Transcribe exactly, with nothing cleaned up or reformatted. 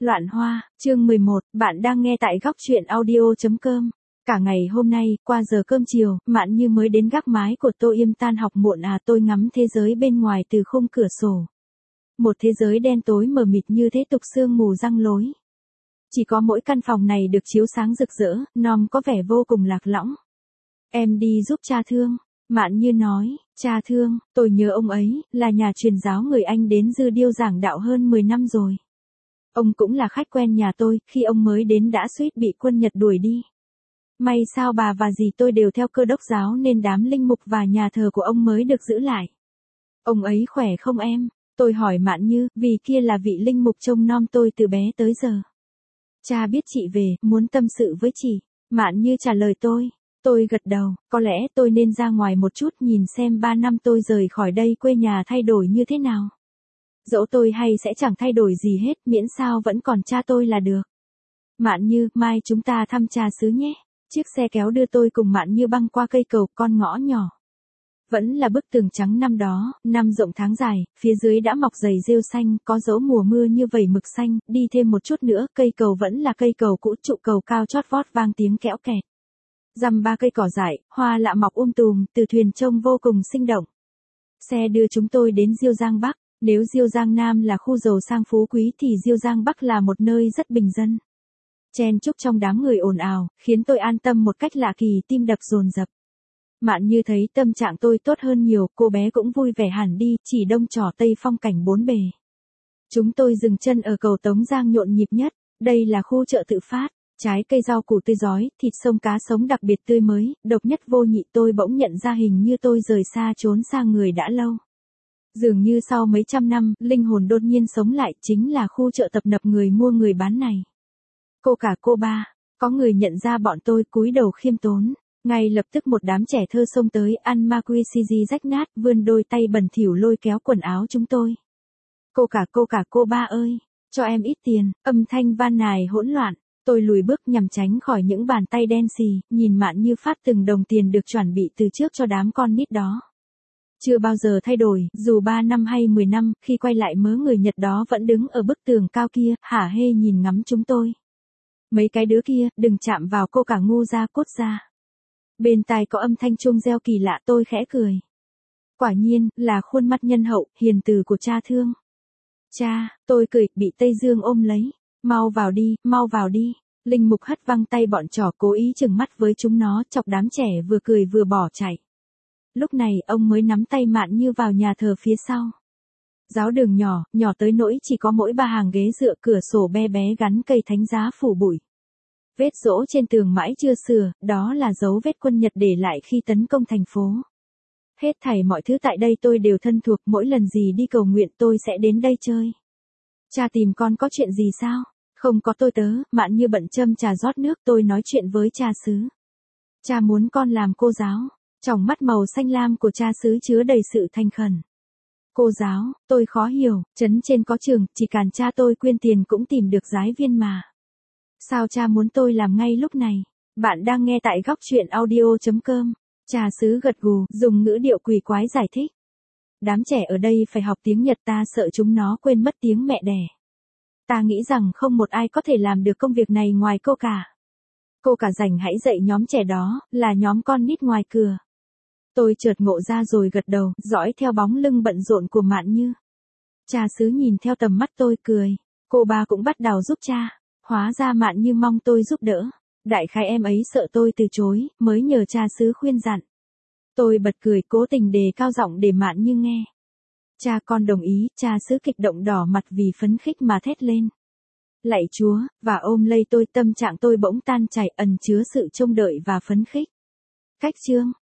Loạn Hoa, chương mười một, bạn đang nghe tại góc truyện audio chấm com. Cả ngày hôm nay, qua giờ cơm chiều, Mạn Như mới đến gác mái của Tô Yêm tan học muộn à tôi ngắm thế giới bên ngoài từ khung cửa sổ. Một thế giới đen tối mờ mịt như thế tục sương mù răng lối. Chỉ có mỗi căn phòng này được chiếu sáng rực rỡ, nom có vẻ vô cùng lạc lõng. Em đi giúp cha Thương. Mạn Như nói, cha Thương, tôi nhớ ông ấy, là nhà truyền giáo người Anh đến Dư Điêu giảng đạo hơn mười năm rồi. Ông cũng là khách quen nhà tôi, khi ông mới đến đã suýt bị quân Nhật đuổi đi. May sao bà và dì tôi đều theo Cơ đốc giáo nên đám linh mục và nhà thờ của ông mới được giữ lại. Ông ấy khỏe không em? Tôi hỏi Mạn Như, vì kia là vị linh mục trông nom tôi từ bé tới giờ. Cha biết chị về, muốn tâm sự với chị. Mạn Như trả lời tôi. Tôi gật đầu, có lẽ tôi nên ra ngoài một chút nhìn xem ba năm tôi rời khỏi đây quê nhà thay đổi như thế nào. Dẫu tôi hay sẽ chẳng thay đổi gì hết, miễn sao vẫn còn cha tôi là được. Mạn Như, mai chúng ta thăm cha xứ nhé. Chiếc xe kéo đưa tôi cùng Mạn Như băng qua cây cầu con ngõ nhỏ. Vẫn là bức tường trắng năm đó, năm rộng tháng dài, phía dưới đã mọc dày rêu xanh, có dấu mùa mưa như vẩy mực xanh, đi thêm một chút nữa, cây cầu vẫn là cây cầu cũ, trụ cầu cao chót vót vang tiếng kẽo kẹt. Dăm ba cây cỏ dại, hoa lạ mọc um tùm, từ thuyền trông vô cùng sinh động. Xe đưa chúng tôi đến Diêu Giang Bắc. Nếu Diêu Giang Nam là khu giàu sang phú quý thì Diêu Giang Bắc là một nơi rất bình dân. Chen chúc trong đám người ồn ào, khiến tôi an tâm một cách lạ kỳ, tim đập dồn dập. Mạn Như thấy tâm trạng tôi tốt hơn nhiều, cô bé cũng vui vẻ hẳn đi, chỉ đông trỏ tây phong cảnh bốn bề. Chúng tôi dừng chân ở cầu Tống Giang nhộn nhịp nhất, đây là khu chợ tự phát, trái cây rau củ tươi rói, thịt sông cá sống đặc biệt tươi mới, độc nhất vô nhị tôi bỗng nhận ra hình như tôi rời xa trốn xa người đã lâu. Dường như sau mấy trăm năm, linh hồn đột nhiên sống lại, chính là khu chợ tập nập người mua người bán này. Cô cả cô ba, có người nhận ra bọn tôi cúi đầu khiêm tốn. Ngay lập tức một đám trẻ thơ xông tới, ăn ma quy xì di rách nát, vươn đôi tay bẩn thỉu lôi kéo quần áo chúng tôi. Cô cả cô cả cô ba ơi, cho em ít tiền, âm thanh van nài hỗn loạn. Tôi lùi bước nhằm tránh khỏi những bàn tay đen xì, nhìn Mạn Như phát từng đồng tiền được chuẩn bị từ trước cho đám con nít đó. Chưa bao giờ thay đổi, dù ba năm hay mười năm, khi quay lại mớ người Nhật đó vẫn đứng ở bức tường cao kia, hả hê nhìn ngắm chúng tôi. Mấy cái đứa kia, đừng chạm vào cô cả ngu ra cốt ra. Bên tai có âm thanh chuông reo kỳ lạ, tôi khẽ cười. Quả nhiên, là khuôn mặt nhân hậu, hiền từ của cha Thương. Cha, tôi cười, bị Tây Dương ôm lấy. Mau vào đi, mau vào đi. Linh mục hất văng tay bọn trò cố ý chừng mắt với chúng nó, chọc đám trẻ vừa cười vừa bỏ chạy. Lúc này, ông mới nắm tay Mạn Như vào nhà thờ phía sau. Giáo đường nhỏ, nhỏ tới nỗi chỉ có mỗi ba hàng ghế dựa, cửa sổ be bé gắn cây thánh giá phủ bụi. Vết rỗ trên tường mãi chưa sửa, đó là dấu vết quân Nhật để lại khi tấn công thành phố. Hết thảy mọi thứ tại đây tôi đều thân thuộc, mỗi lần gì đi cầu nguyện tôi sẽ đến đây chơi. Cha tìm con có chuyện gì sao? Không có tôi tớ, Mạn Như bận châm trà rót nước, tôi nói chuyện với cha xứ. Cha muốn con làm cô giáo. Tròng mắt màu xanh lam của cha xứ chứa đầy sự thành khẩn. Cô giáo, tôi khó hiểu, trấn trên có trường, chỉ cần cha tôi quyên tiền cũng tìm được giáo viên mà. Sao cha muốn tôi làm ngay lúc này? Bạn đang nghe tại góc truyện audio chấm com. Cha xứ gật gù, dùng ngữ điệu quỷ quái giải thích. Đám trẻ ở đây phải học tiếng Nhật, ta sợ chúng nó quên mất tiếng mẹ đẻ. Ta nghĩ rằng không một ai có thể làm được công việc này ngoài cô cả. Cô cả rảnh hãy dạy nhóm trẻ đó, là nhóm con nít ngoài cửa. Tôi chợt ngộ ra rồi gật đầu, dõi theo bóng lưng bận rộn của Mạn Như. Cha xứ nhìn theo tầm mắt tôi cười. Cô ba cũng bắt đầu giúp cha. Hóa ra Mạn Như mong tôi giúp đỡ. Đại khái em ấy sợ tôi từ chối, mới nhờ cha xứ khuyên dặn. Tôi bật cười, cố tình đề cao giọng để Mạn Như nghe. Cha con đồng ý, cha xứ kích động đỏ mặt vì phấn khích mà thét lên. Lạy Chúa, và ôm lấy tôi, tâm trạng tôi bỗng tan chảy, ẩn chứa sự trông đợi và phấn khích. Cách chương.